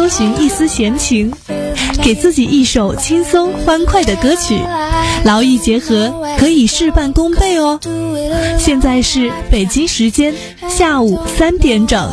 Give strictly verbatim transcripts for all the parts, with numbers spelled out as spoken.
寻一丝闲情，给自己一首轻松欢快的歌曲，劳逸结合，可以事半功倍哦。现在是北京时间下午三点整。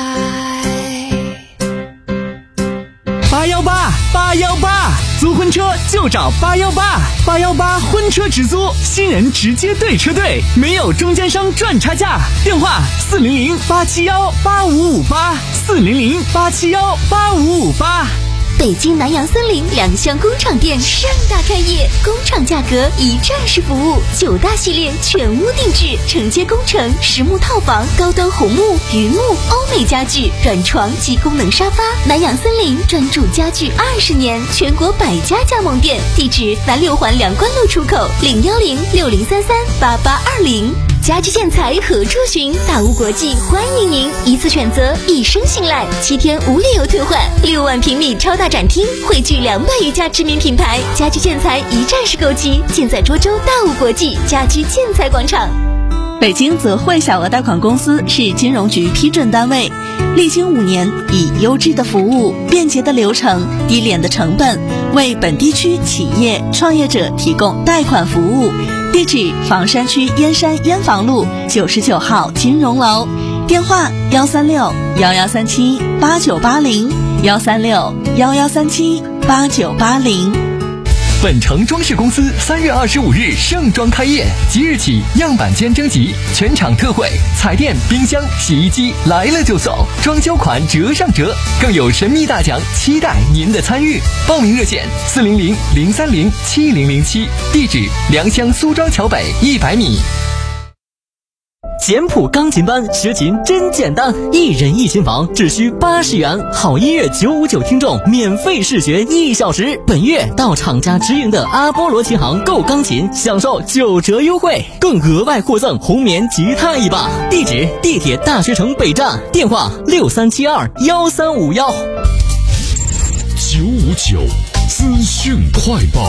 八幺八八幺八，租婚车就找八幺八，八幺八婚车直租，新人直接对车队，没有中间商赚差价。电话四零零八七幺八五五八，四零零八七幺八五五八。 北京南阳森林两厢工厂店盛大开业，工厂价格一站式服务，九大系列全屋定制，承接工程、实木套房、高端红木、榆木、欧美家具、软床及功能沙发。南阳森林专注家具二十年，全国百家加盟店，地址南六环梁关路出口，零幺零六零三三八八二零。家居建材何处寻？大屋国际欢迎您，一次选择，一生信赖，七天无理由退换，六万平米超大展厅，汇聚两百余家知名品牌，家居建材一站式购齐，尽在涿州大屋国际家居建材广场。 北京泽汇小额贷款公司是金融局批准单位，历经五年，以优质的服务、便捷的流程、低廉的成本，为本地区企业创业者提供贷款服务。地址：房山区燕山燕房路九十九号金融楼，电话：幺三六幺幺三七八九八零，幺三六幺幺三七八九八零。 本城装饰公司三月二十五日盛装开业，即日起样板间征集，全场特惠，彩电、冰箱、洗衣机来了就送，装修款折上折，更有神秘大奖，期待您的参与。报名热线：四零零零三零七零零七，地址：良乡苏庄桥北一百米。 简谱钢琴班学琴真简单，一人一琴房只需八十元，好音乐九五九听众免费试学一小时。本月到厂家直营的阿波罗琴行购钢琴，享受九折优惠，更额外获赠红棉吉他一把。地址：地铁大学城北站，电话：六三七二幺三五幺。 九五九资讯快报。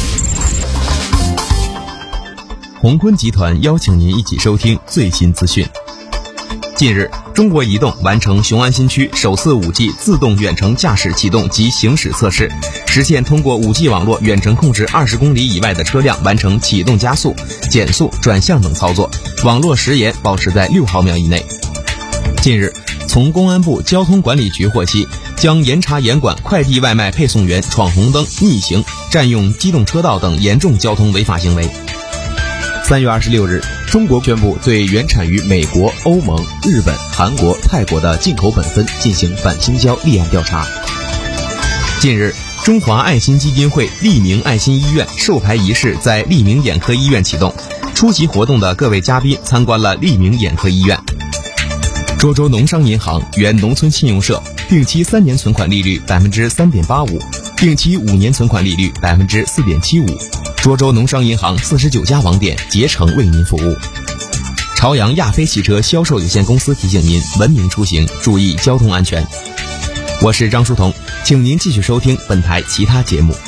鸿坤集团邀请您一起收听最新资讯。近日，中国移动完成雄安新区首次 五 G 自动远程驾驶启动及行驶测试，实现通过 五 G 网络远程控制二十公里以外的车辆完成启动加速、减速、转向等操作，网络时延保持在六毫秒以内。近日，从公安部交通管理局获悉，将严查严管快递外卖配送员闯红灯、逆行、占用机动车道等严重交通违法行为。三月二十六日，中国宣布对原产于美国、欧盟、日本、韩国、泰国的进口苯酚进行反倾销立案调查。近日，中华爱心基金会利明爱心医院授牌仪式在利明眼科医院启动，出席活动的各位嘉宾参观了利明眼科医院。涿州农商银行原农村信用社定期三年存款利率百分之三点八五，定期五年存款利率百分之四点七五。涿州农商银行四十九家网点竭诚为您服务。朝阳亚飞汽车销售有限公司提醒您：文明出行，注意交通安全。我是张书彤，请您继续收听本台其他节目。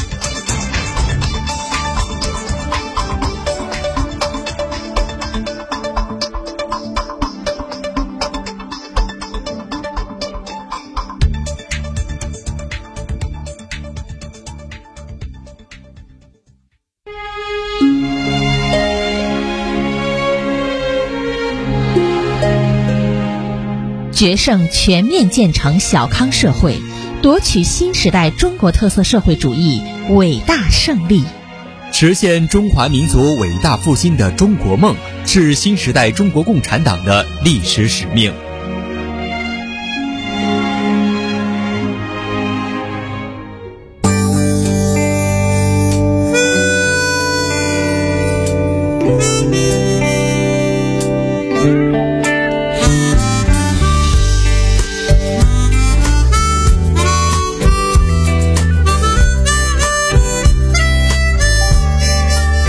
决胜全面建成小康社会，夺取新时代中国特色社会主义伟大胜利， 实现中华民族伟大复兴的中国梦，是新时代中国共产党的历史使命。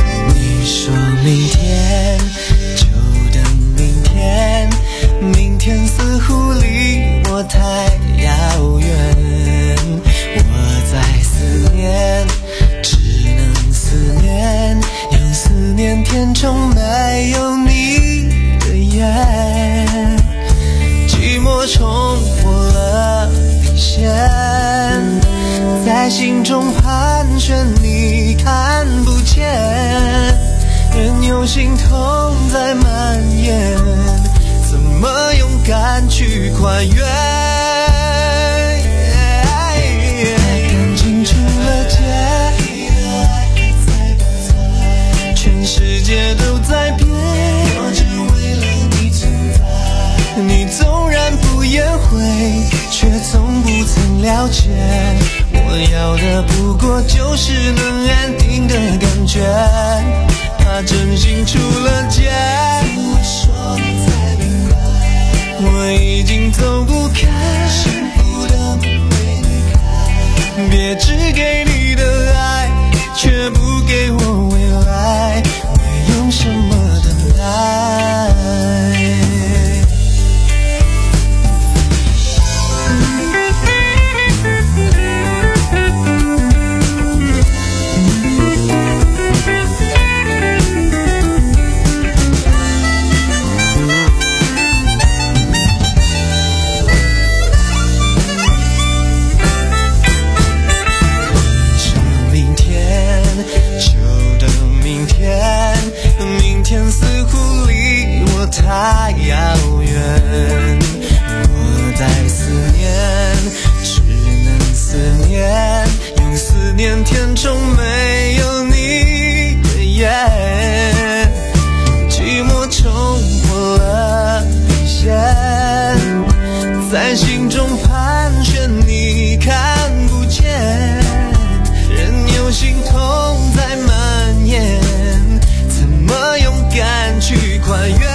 明天就等明天，明天在心中盘旋，你看不见，任由心痛在蔓延，怎么勇敢去跨越？感情出了界，全世界都在变，我只为了你存在。你纵然不言悔，却从不曾了解，我要的不过就是能安定的感觉。怕真心出了界，我说你才明白，我已经走不开，舍不得不为你开。别只给你的爱，却不给我未来，会用什么等待？太遥远，我在思念，只能思念，用思念填充没有你的夜。寂寞冲破了底线，在心中盘旋，你看不见，任由心痛在蔓延，怎么勇敢去跨越？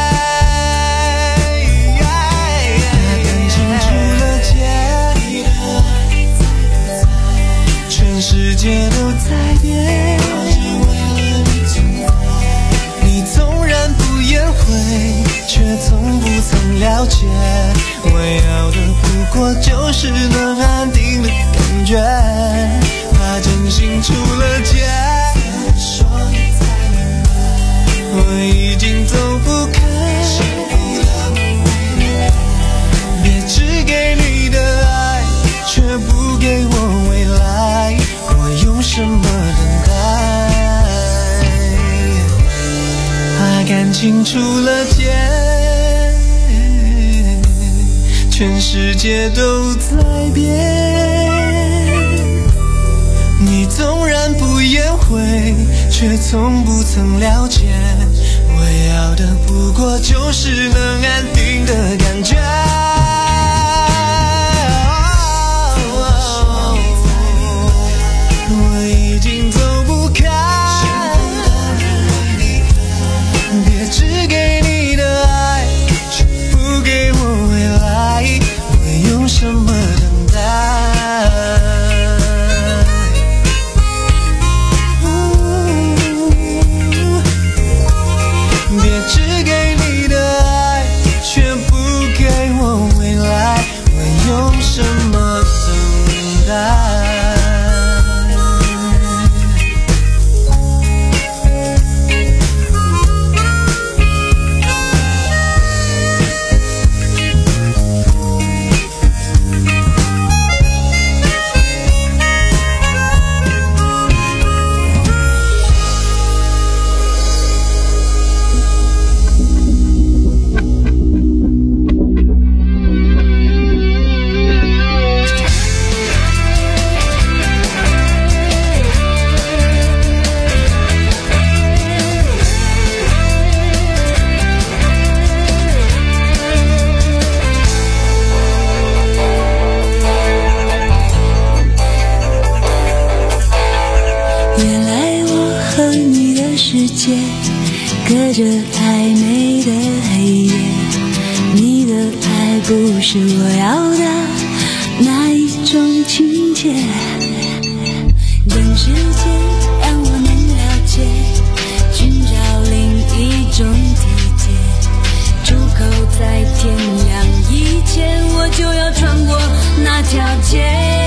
世界都在变，我只为了你存在。你纵然不言悔，却从不曾了解，我要的不过就是能安定的感觉。怕真心出了界，我说你才明白，我已经走不开，舍不得不为你开。别只给你的爱，却不给我未来，用什么等待？怕感情出了界，全世界都在变。你纵然不言悔，却从不曾了解，我要的不过就是能安定的感觉。已经走不开，别只给你的爱，却不给我未来，会用什么等待？别只给你的爱，却不给我未来，会用什么等待？ 隔着暧昧的黑夜，你的爱不是我要的那一种情节，等时间让我能了解，寻找另一种体贴，出口在天亮以前，我就要穿过那条街。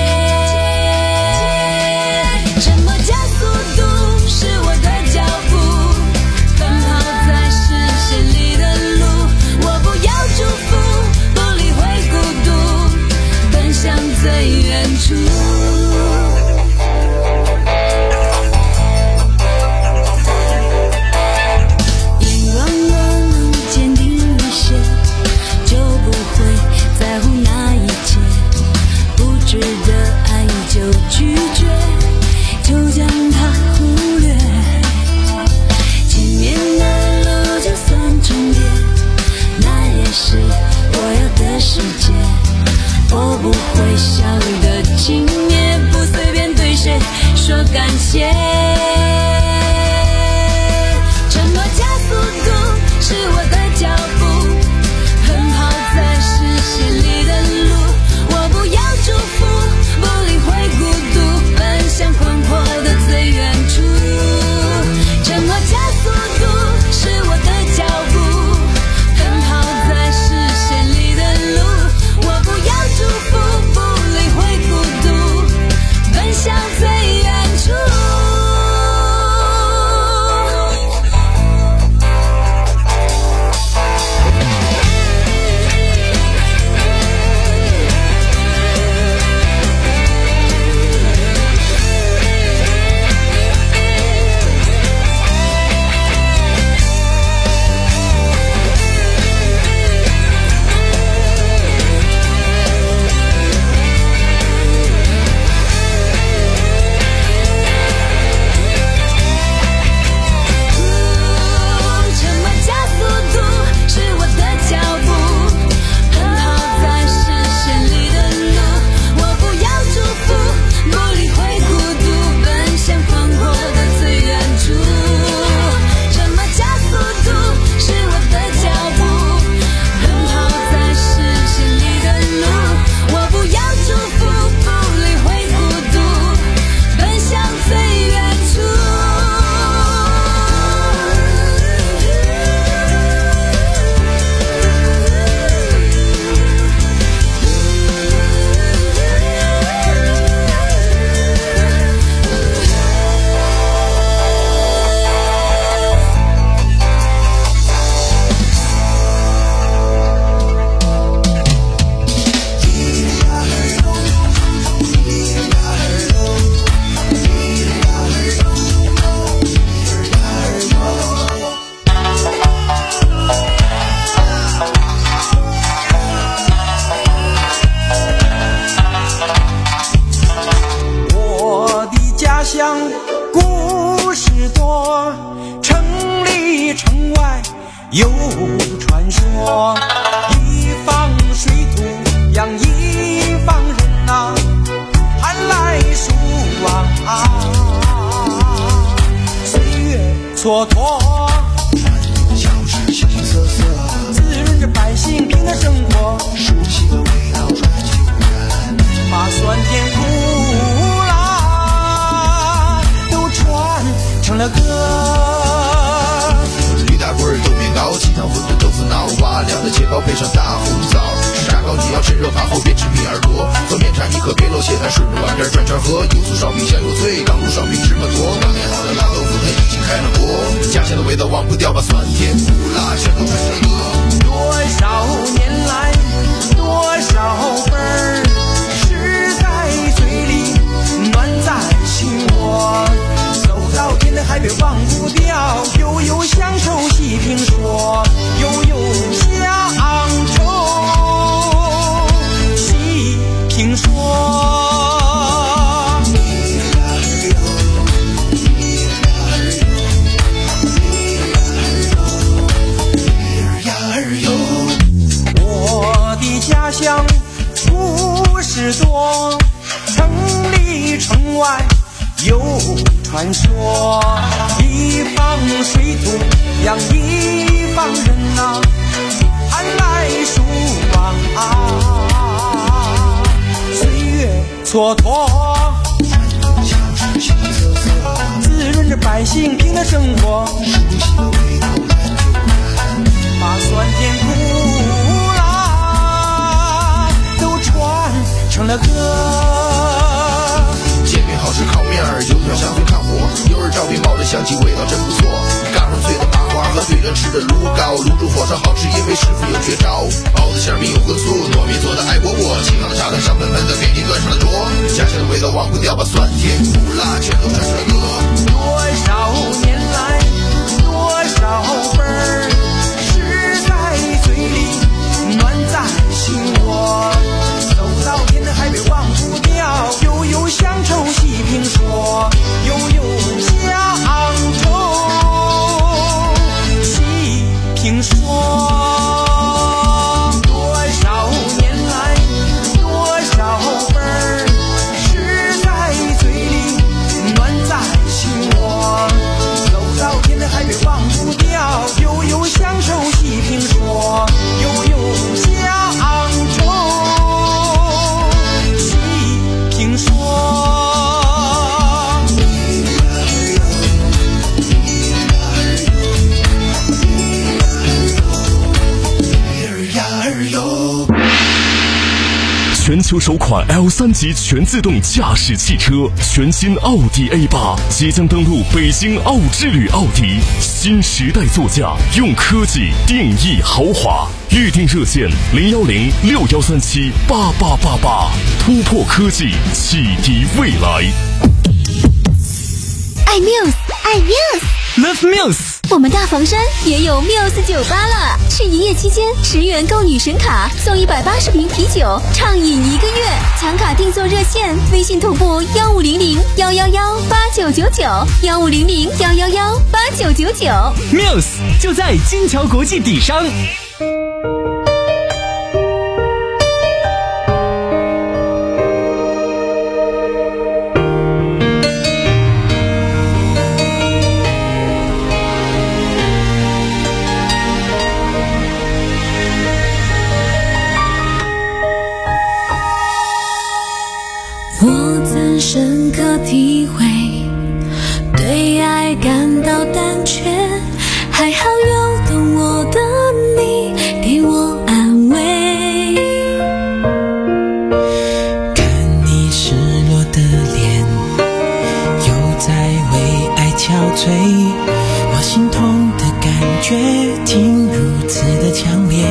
什么加速度是我的脚步，奔跑在视线里的路，我不要祝福，不理会孤独，奔向最远处。 拒绝，就将它忽略。前面的路就算终点，那也是我要的世界。我不会想的轻蔑，不随便对谁说感谢。沉默加速度是我的脚步，奔跑在视线里的路。我不要祝福，不理会孤独，奔向宽阔的最远处。沉默加速度是我的脚步，奔跑在视线里的路。我不要祝福，不理会孤独，奔向最远处。 有传说，一方水土养一方人呐、啊，寒来暑往啊，岁月蹉跎， 小事形形色色， 滋润着百姓平的生活， 熟悉的味道传久远， 把酸甜苦辣都传成了歌。 大棍儿豆面糕，鸡汤馄饨豆腐脑，瓦凉的切糕配上大红枣，吃炸糕你要趁热饭后别吃米耳朵，喝面茶你可别漏血痰，顺着碗边转圈喝，油酥烧饼香又脆，刚入烧饼芝麻坨，刚炼好的辣豆腐它已经开了锅，家乡的味道忘不掉，把酸甜苦辣全都传成歌。 多少年来，多少份儿吃在嘴里，暖在心窝，走到天的海北忘不掉，悠悠乡愁细评说，悠悠乡愁细评说。我的家乡故事多，城里城外有传说，一方水土养一方人呐、啊，寒来暑往啊，岁月蹉跎，滋润着百姓平的生活，把酸甜苦辣都传成了歌。 煎饼好吃烤面儿，油条香脆看火，油儿照饼冒着香气，味道真不错。嘎上脆的麻花和对着吃的卤糕，卤煮火烧好吃，因为师傅有绝招。包子馅饼有荤素，糯米做的爱窝窝，清凉的茶汤香喷喷的，便利端上了桌。家乡的味道忘不掉，把酸甜苦辣全都传成了歌。 多少年来，多少份儿吃在嘴里，暖在心窝，走到天的海北忘不掉，悠悠乡球首款 L 三 级全自动驾驶汽车，全新奥迪 A 八即将登陆北京奥之旅奥迪，新时代座驾，用科技定义豪华。预订热线零幺零六幺三七八八八八，突破科技，启迪未来。 爱 Muse， 爱 Muse，Love Muse。 我们大房山也有 Muse 酒吧了，是一夜期间十元购女神卡，送一百八十瓶啤酒，畅饮一个月。抢卡订座热线：微信同步幺五零零幺幺幺八九九九，幺五零零幺幺幺八九九九。 Muse 就在金桥国际底商。 我曾深刻体会，对爱感到胆怯，还好有懂我的你给我安慰。 看你失落的脸，又在为爱憔悴，我心痛的感觉竟如此的强烈。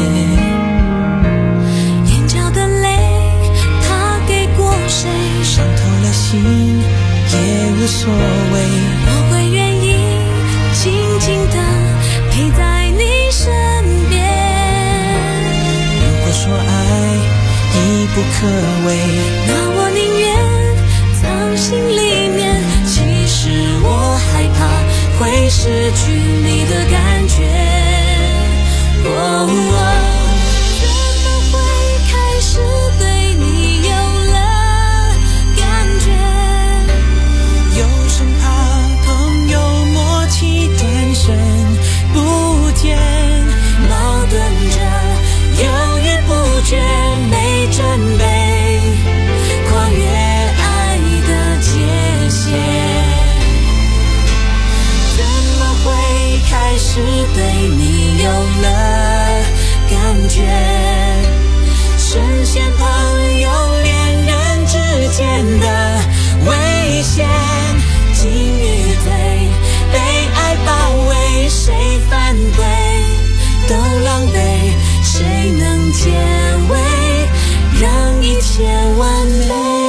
也无所谓， 我会愿意静静地陪在你身边。 如果说爱已不可为， 那我宁愿藏心里面。其实我害怕会失去你的感觉。哦哦不见，矛盾着，犹豫不决，没准备跨越爱的界限。怎么会开始对你有了感觉？深陷朋友恋人之间的危险，进与退，被爱包围，谁反对都狼狈，谁能解围，让一切完美。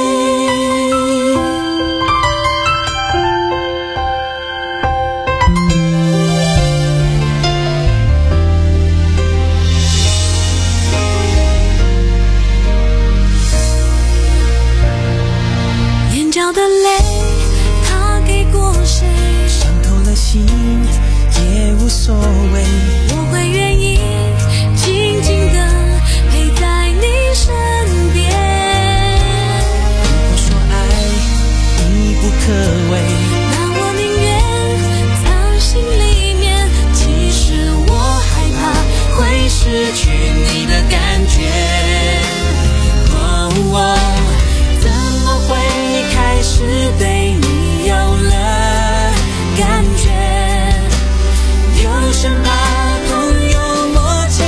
眼角的泪他给过谁，伤透了心也无所谓， 我会愿意静静地陪在你身边。 如果说爱已不可为， 那我宁愿藏心里面。其实我害怕会失去你的感觉。 哦哦，怎么会开始对你有了感觉？又生怕朋友默契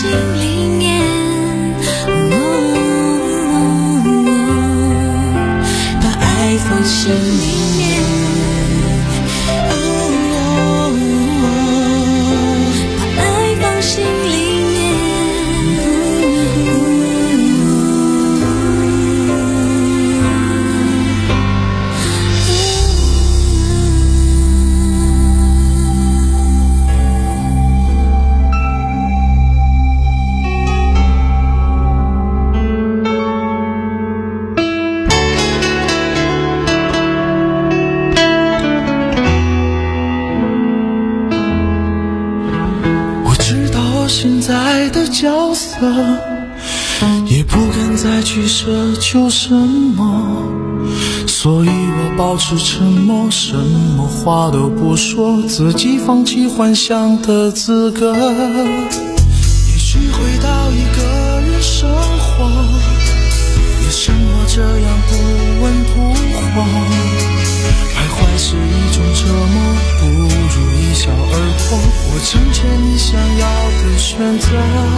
心里面，哦哦哦，把爱放心里面，哦哦哦，把爱放心里面。 现在的角色，也不敢再去奢求什么，所以我保持沉默，什么话都不说，自己放弃幻想的资格。也许回到一个人生活，也生活这样不温不火，徘徊是一种折磨，不如一笑而过，我成全你想要的选择。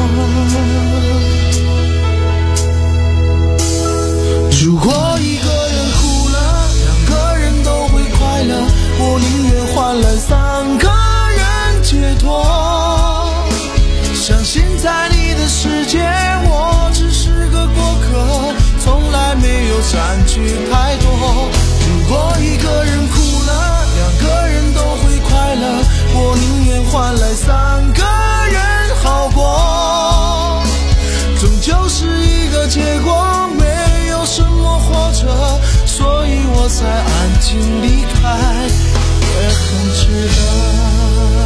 如果一个人哭了，两个人都会快乐，我宁愿换来三个人解脱。相信在你的世界，我只是个过客，从来没有占据太多。如果一个人哭了，两个人都会快乐，我宁愿换来三个人好过。终究是一个结果，没有什么活着，所以我才安静离开，也很值得。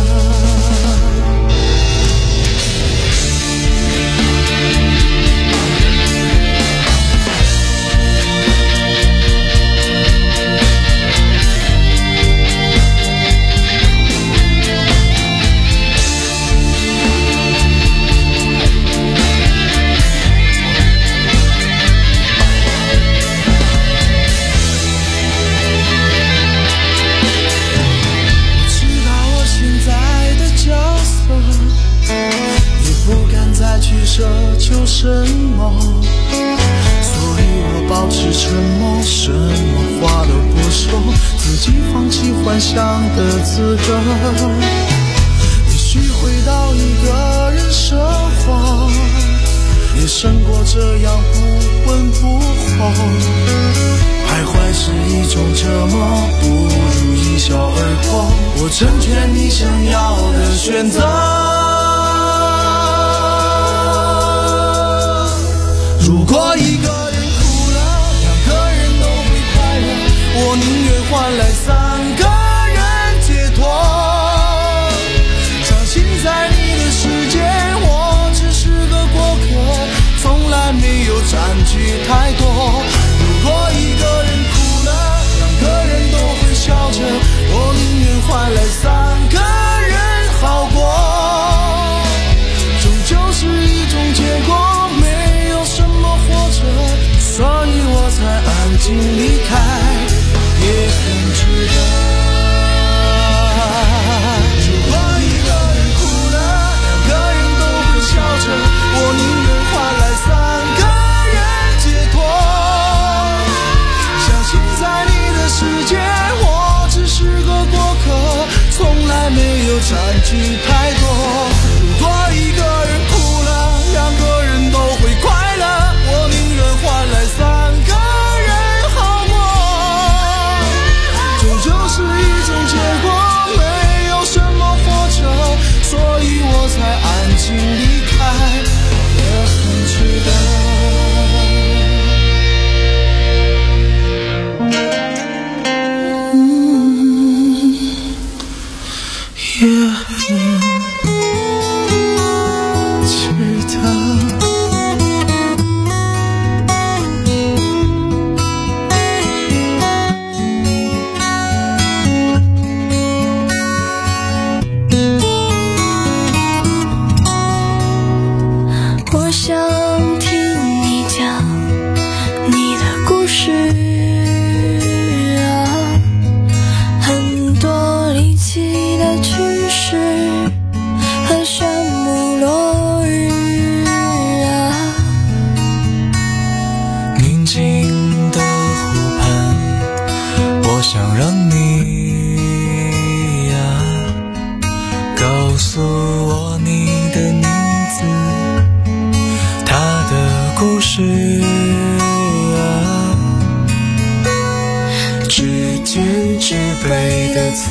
奢求什么，所以我保持沉默，什么话都不说，自己放弃幻想的资格。也许回到一个人生活，也胜过这样不温不火，徘徊是一种折磨，不如一笑而过，我成全你想要的选择。如果一个人哭了，两个人都会快乐，我宁愿换来三个人解脱。相信在你的世界，我只是个过客，从来没有占据太多。如果一个人哭了，两个人都会笑着，我宁愿换来三个人好过。 的刺，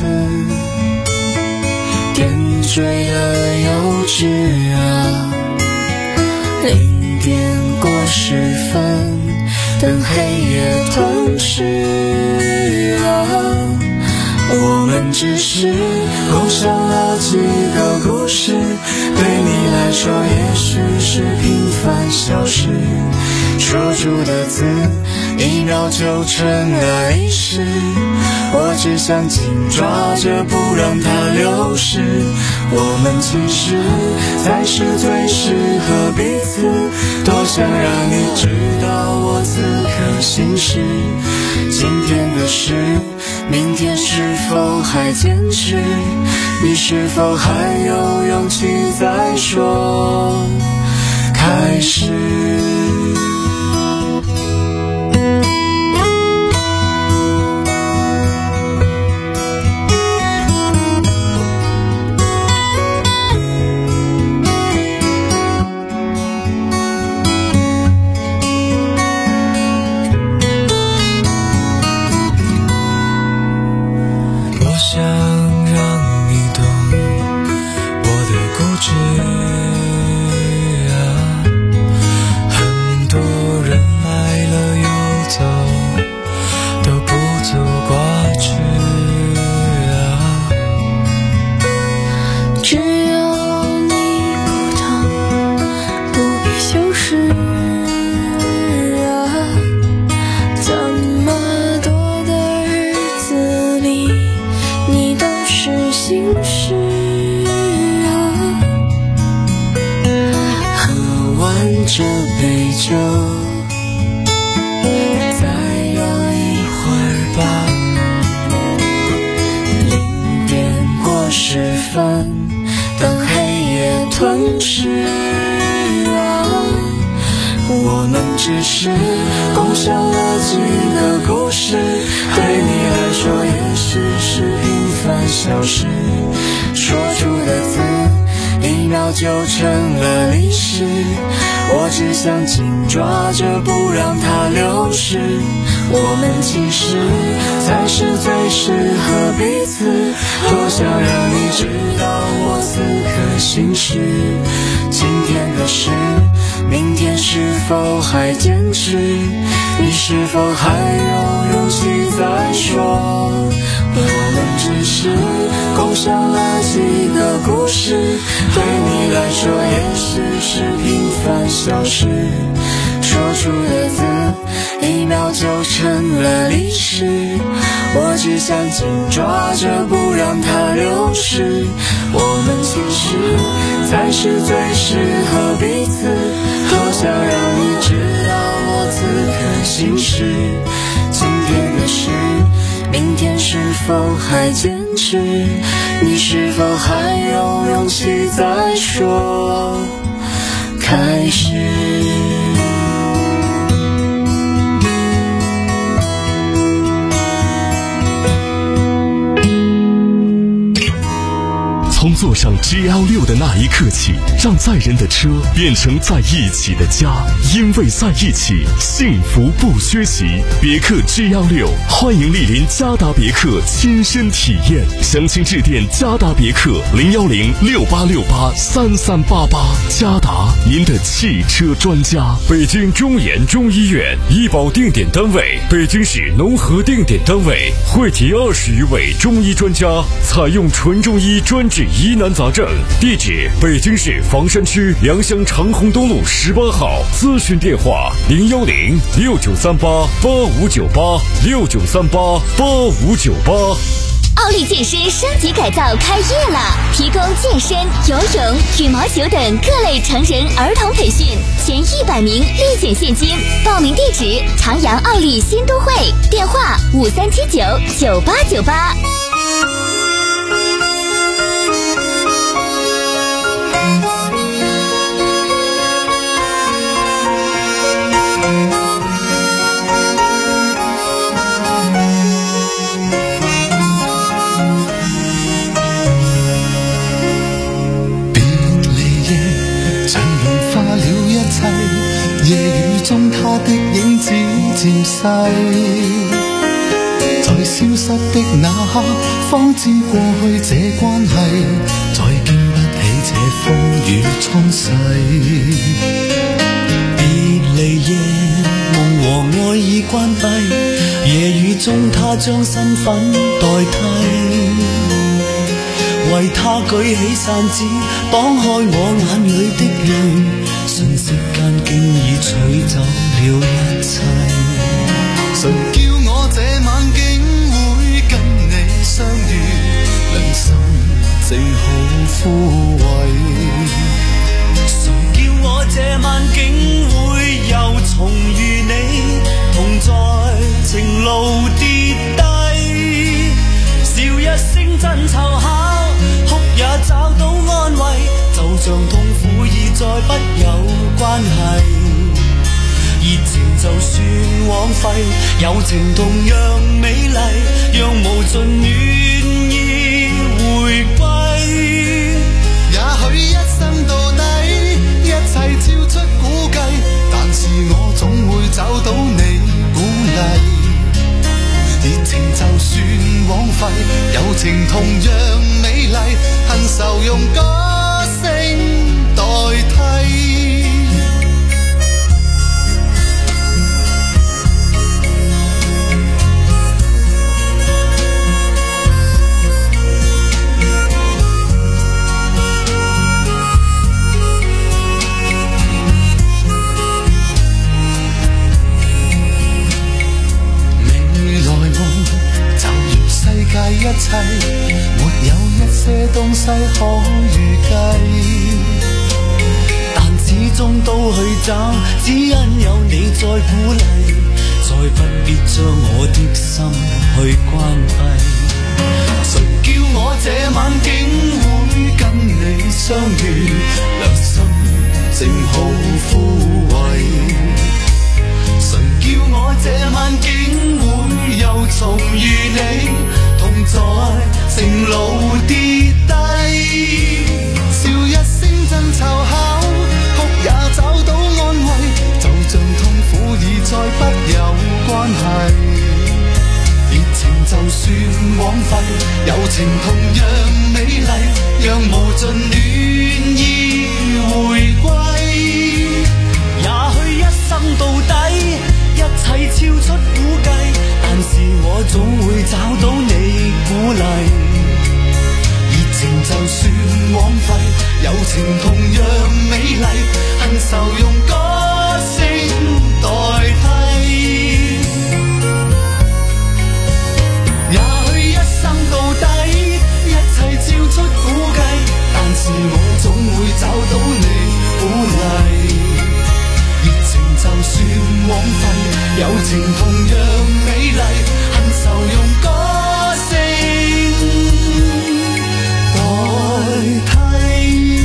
点缀了幼稚啊。零点过十分，等黑夜吞噬啊。我们只是共享了几个故事，对你来说也许是平凡小事，说出的字一秒就成了历史，我只想紧抓着不让它流失。我们其实才是最适合彼此，多想让你知道我此刻心事。今天的事，明天是否还坚持？你是否还有勇气再说开始？这杯酒，再聊一会儿吧。零点过十分，等黑夜吞噬啊。我们只是共享了几个故事，对你来说也许是平凡小事，说出的字一秒就成了历史，我只想紧抓着不让它流失。我们其实才是最适合彼此，多想让你知道我此刻心事。今天的事，明天是否还坚持？你是否还有勇气再说？我们只是共享了几个故事，对你来说也许是平凡小事，说出的字一秒就成了历史，我只想紧抓着不让它流失。我们其实才是最适合彼此，多想让你知道我此刻心事。今天的事，明天是否还坚持？你是否还有勇气再说开始？ 从坐上 G L 六的那一刻起，让载人的车变成在一起的家，因为在一起，幸福不缺席。别克 G L 六，欢迎莅临嘉达别克亲身体验，详情致电嘉达别克零幺零六八六八三三八八。嘉达，您的汽车专家。 北京中研中医院医保定点单位，北京市农合定点单位，汇集二十余位中医专家，采用纯中医专治疑难杂症。地址：北京市房山区良乡长虹东路十八号。咨询电话：零幺零六九三八八五九八六九三八八五九八。 奥利健身升级改造开业了，提供健身、游泳、羽毛球等各类成人儿童培训，前一百名立减现金。报名地址：长阳奥利新都会，电话五三七九九八九八。 夜雨中他的影子漸細，在消失失的那刻，方知過去這關係再經不起這風雨沖洗。別離夜，夢和愛已關閉，夜雨中他將身份代替，為他舉起傘子擋開我眼裏的淚，瞬息間經已取走了一切。誰叫我這晚竟會跟你相遇，良心正好枯萎。誰叫我這晚竟會又重遇你，同在情路跌低，笑一聲真湊巧，哭也找到安慰，就像痛苦已再不有關係。熱情就算枉費，友情同樣美麗，讓無盡願意回歸。也許一生到底，一切超出估計，但是我總會找到你鼓勵。熱情就算枉費，友情同樣美麗，恨愁用歌聲代替。一切沒有一些東西可預計，但始終都去找，只因有你在鼓勵，再不必將我的心去關閉。誰叫我這晚竟會跟你相遇，良心正好枯萎。誰叫我這晚竟會又重遇你，同在情路跌低，笑一聲真湊巧，哭也找到安慰，就像痛苦已再不有關係。熱情就算枉費，友情同樣美麗，讓無盡暖意回歸。也許一生到底，一切超出估計，但是我總會找到你鼓勵。熱情就算枉費，友情同樣美麗，恨愁用歌聲代替。也許一生到底，一切超出估計，但是我總會找到你鼓勵。熱情就算枉費，友情同樣美麗，恨愁用歌聲代替。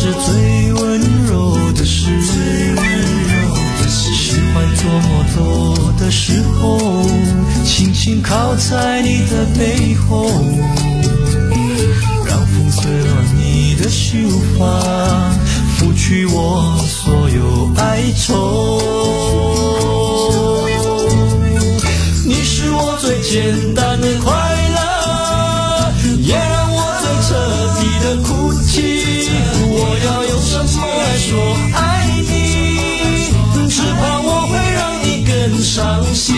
是最温柔的事，喜欢做摩托的时候，轻轻靠在你的背后，让风吹乱你的秀发，拂去我所有哀愁。你是我最简单的快乐，也让我最彻底的哭泣。我要用什么来说爱你？只怕我会让你更伤心。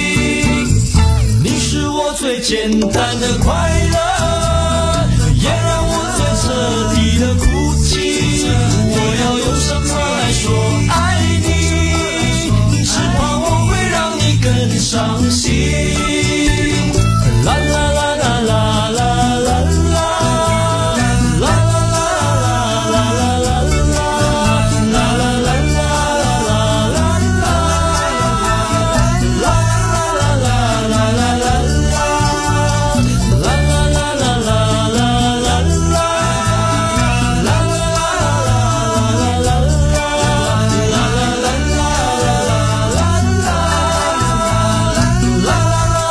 你是我最简单的快乐，也让我最彻底的哭泣。我要用什么来说爱你？只怕我会让你更伤心。啦啦啦啦啦啦啦啦。啦啦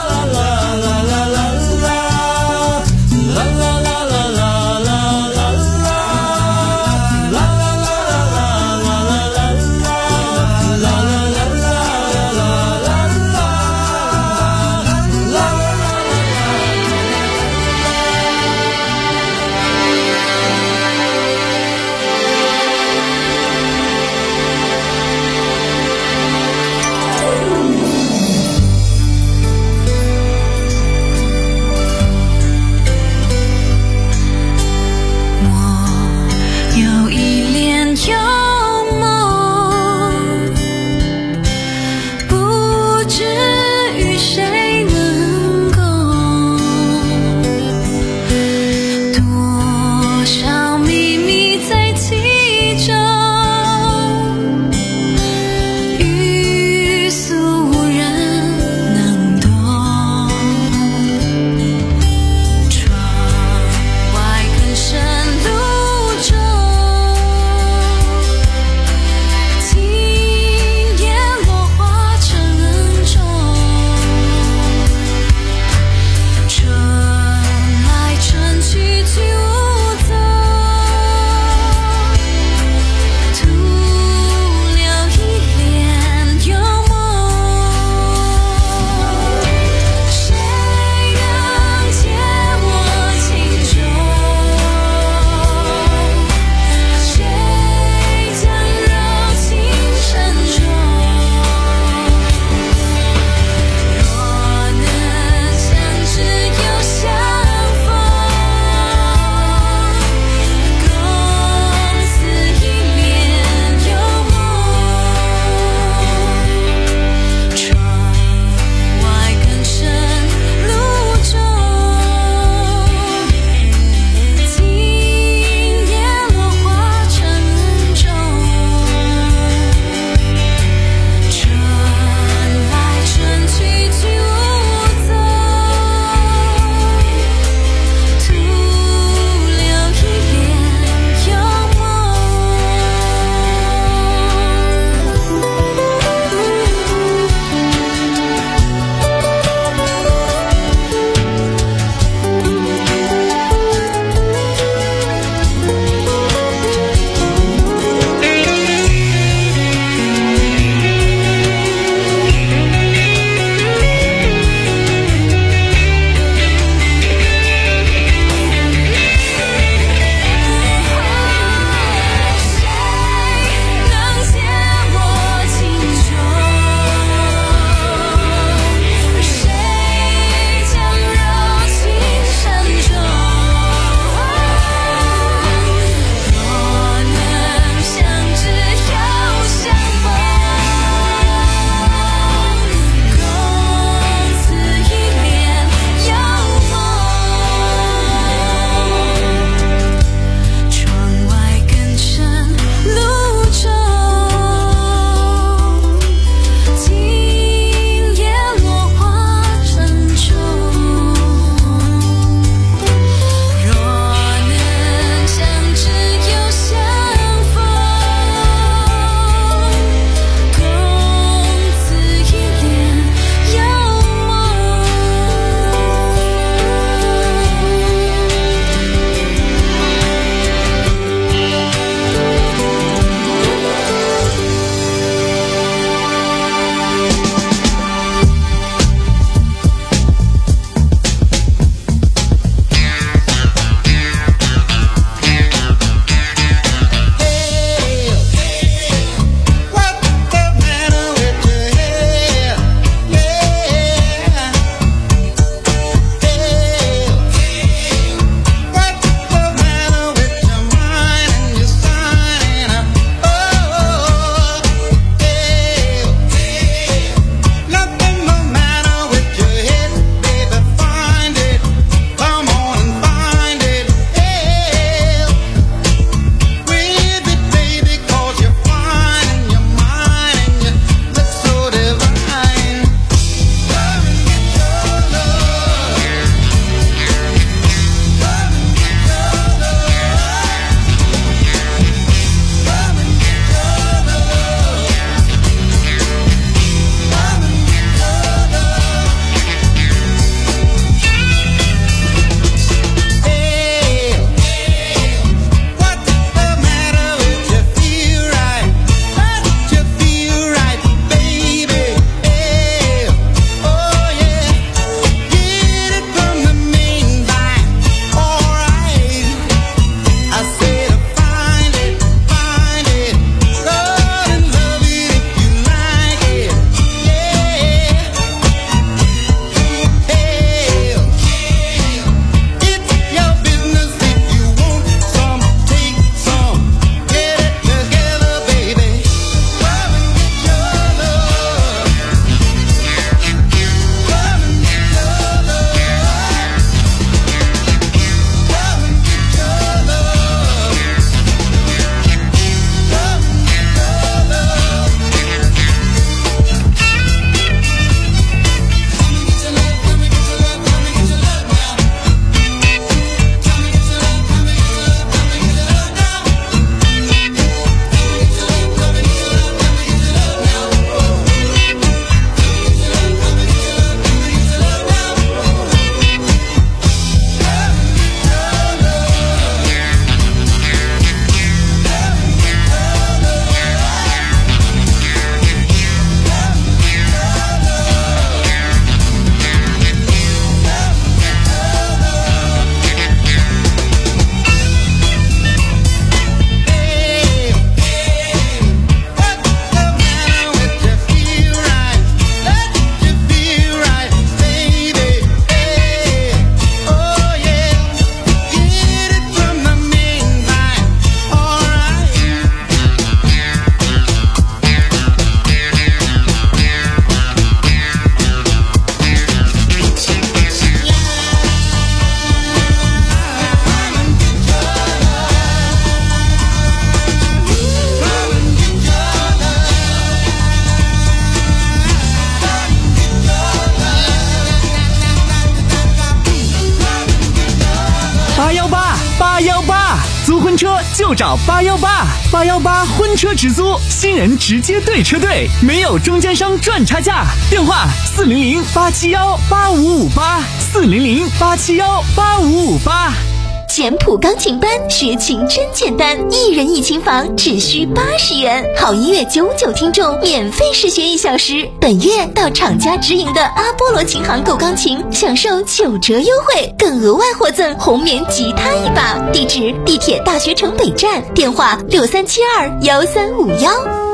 八幺八八幺八，租婚车就找八幺八八幺八婚车直租，新人直接对车队，没有中间商赚差价。电话四零零八七幺八五五八，四零零八七幺八五五八。 简谱钢琴班学琴真简单，一人一琴房只需八十元，好音乐九九听众免费试学一小时。本月到厂家直营的阿波罗琴行购钢琴，享受九折优惠，更额外获赠红棉吉他一把。地址：地铁大学城北站，电话六三七二幺三五幺。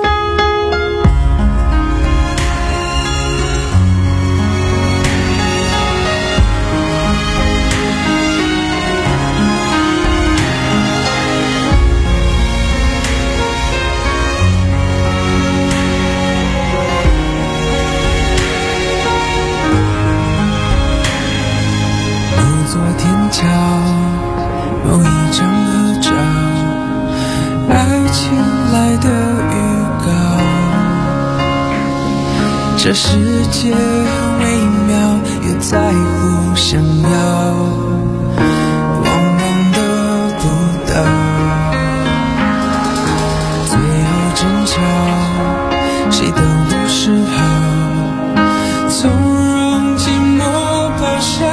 某一张合照，爱情来的预告。这世界很微妙，也在乎想要，往往得不到。最后争吵，谁都不是好，从容寂寞咆哮。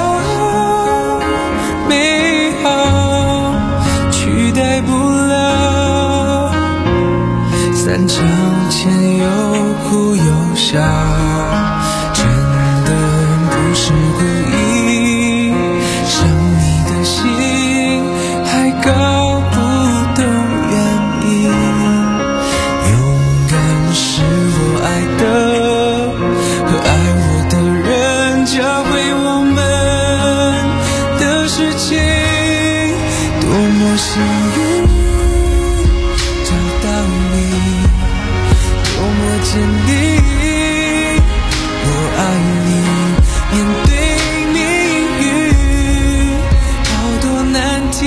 美好取代不了，散场前又哭又笑，真的不是故意，伤你的心还搞不懂原因。勇敢是我爱的，和爱我的人教会我们的事情。多么幸运找到你，多么坚定，我爱你。面对命运，好多难题，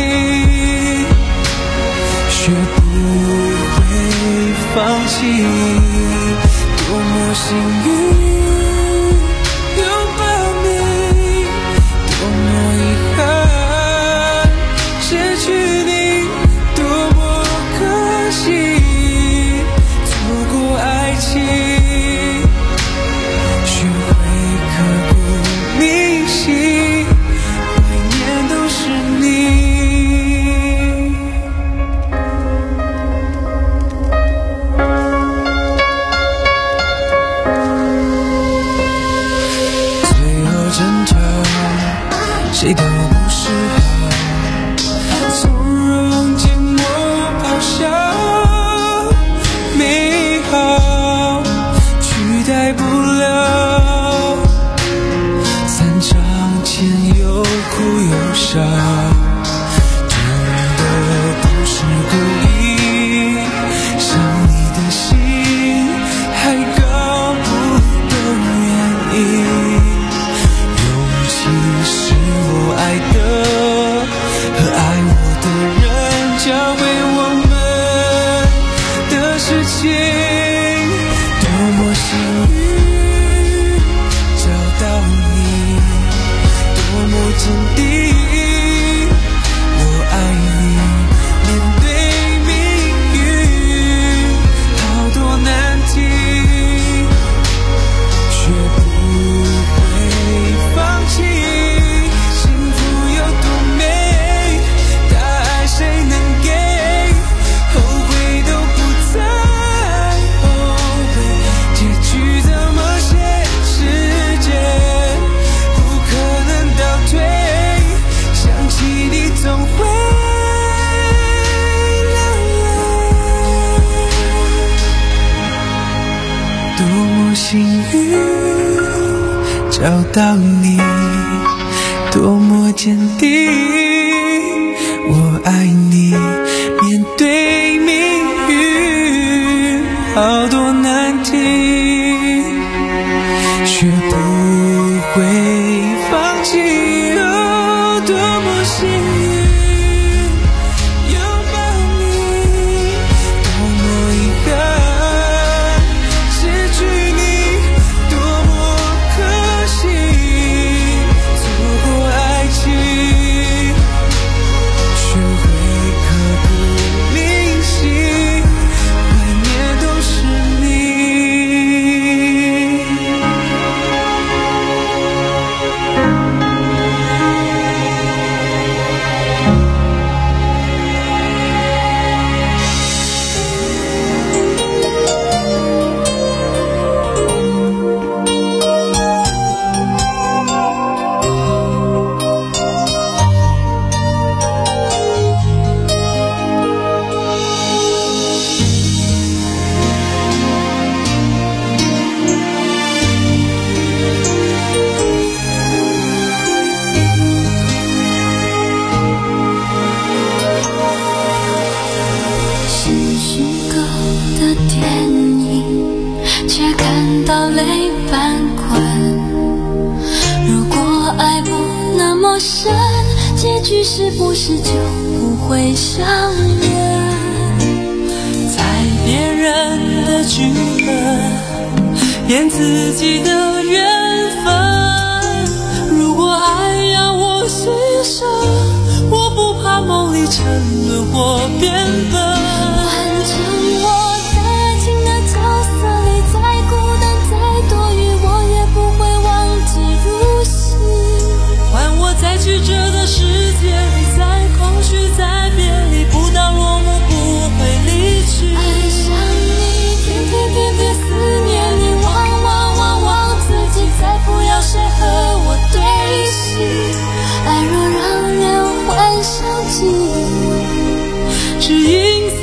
学不会放弃。多么幸运拥抱你，多么遗憾失去你，多么可惜，错过爱情，学会刻骨铭心，怀念都是你。最后争吵，谁都不是好，从容寂寞咆哮，美好取代不了，散场前又哭又笑，真的不是故意，伤你的心还搞不懂原因。勇气是我爱的，和爱我的人教会我们的事情。多么幸运找到你，多么坚定，我爱你。面对命运，好多难题，却不会放弃。幸福有多美，答案谁能给？后悔都不再后悔，结局怎么写？时间不可能倒退，想起你总会流泪。多么幸运找到你，多么坚定，我爱你。面对命运，好多难题，却不会放弃。哦，多么幸运拥抱你，多么遗憾失去你，多么可惜，错过爱情， 电影，却看到泪斑困。如果爱不那么深，结局是不是就不会相认？ 在别人的剧本演自己的缘分，如果爱要我牺牲，我不怕梦里沉沦或变笨， 换成我在爱情的角色里，再孤单再多余，我也不会忘记如昔。 换我在曲折的世界里，在空虚在别离，不到落幕不会离去。 爱上你，天天天天思念你，忘忘忘忘自己，再不要谁和我对视。爱若让人幻想记忆， 只因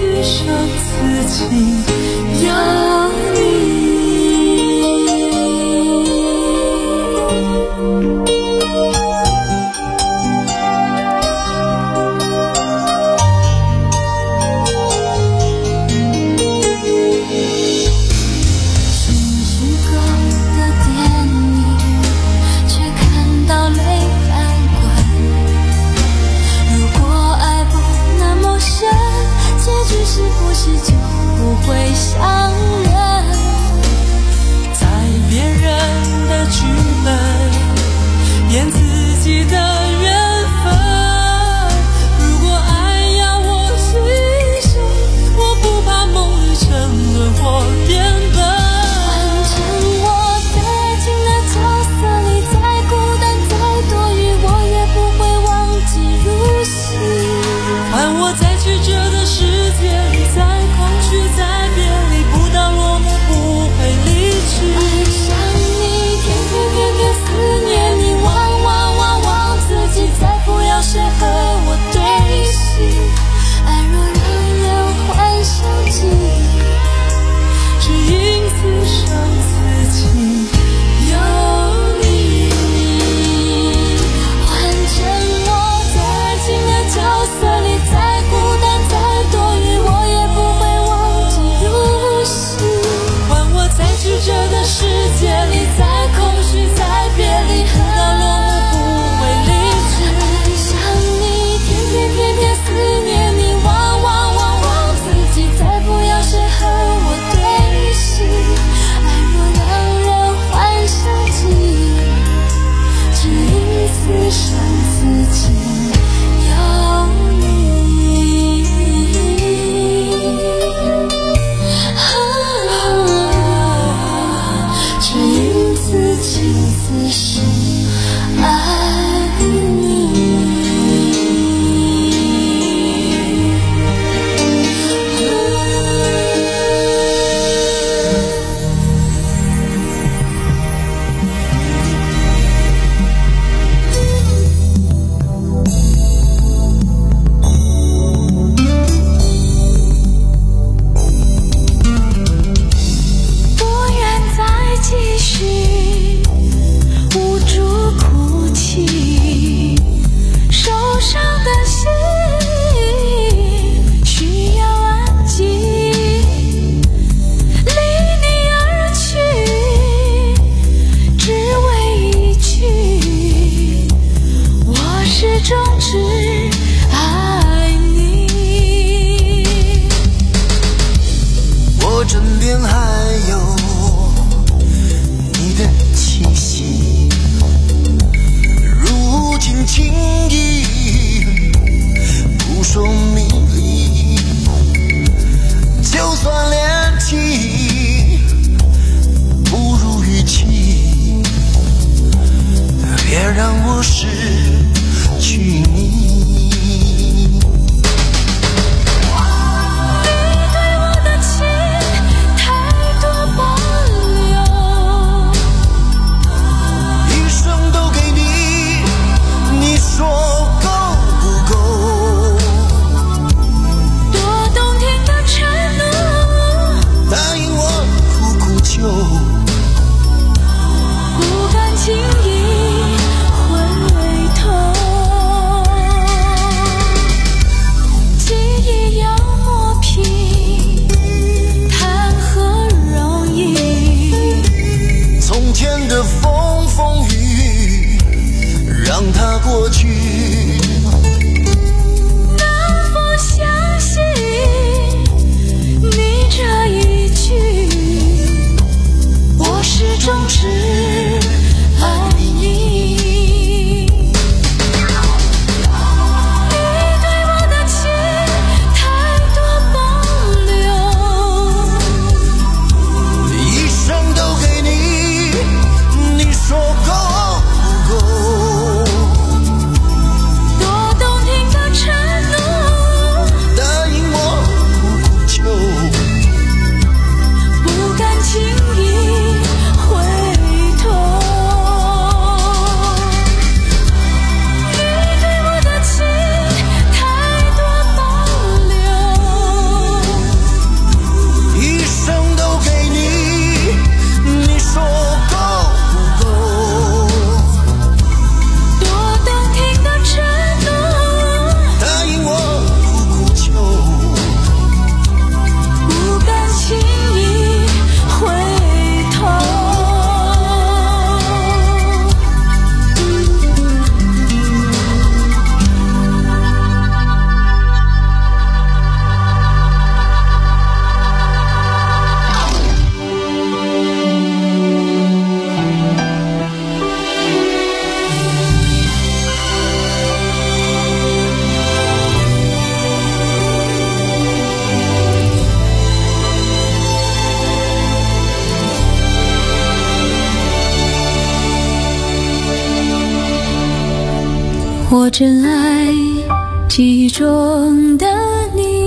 我真爱记忆中的你，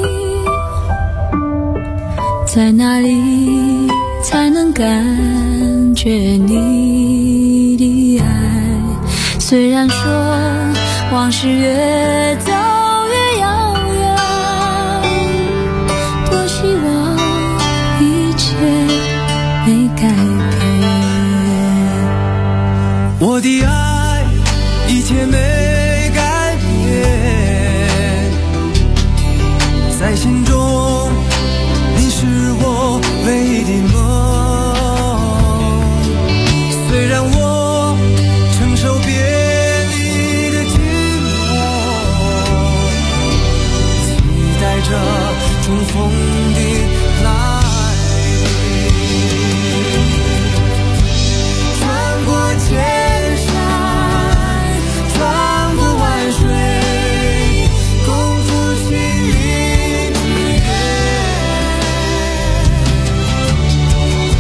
在哪里才能感觉你的爱？虽然说往事越走越遥远，多希望一切没改变。 我的爱一切没改变，在心中你是我唯一的梦。虽然我承受别离的寂寞，期待着重逢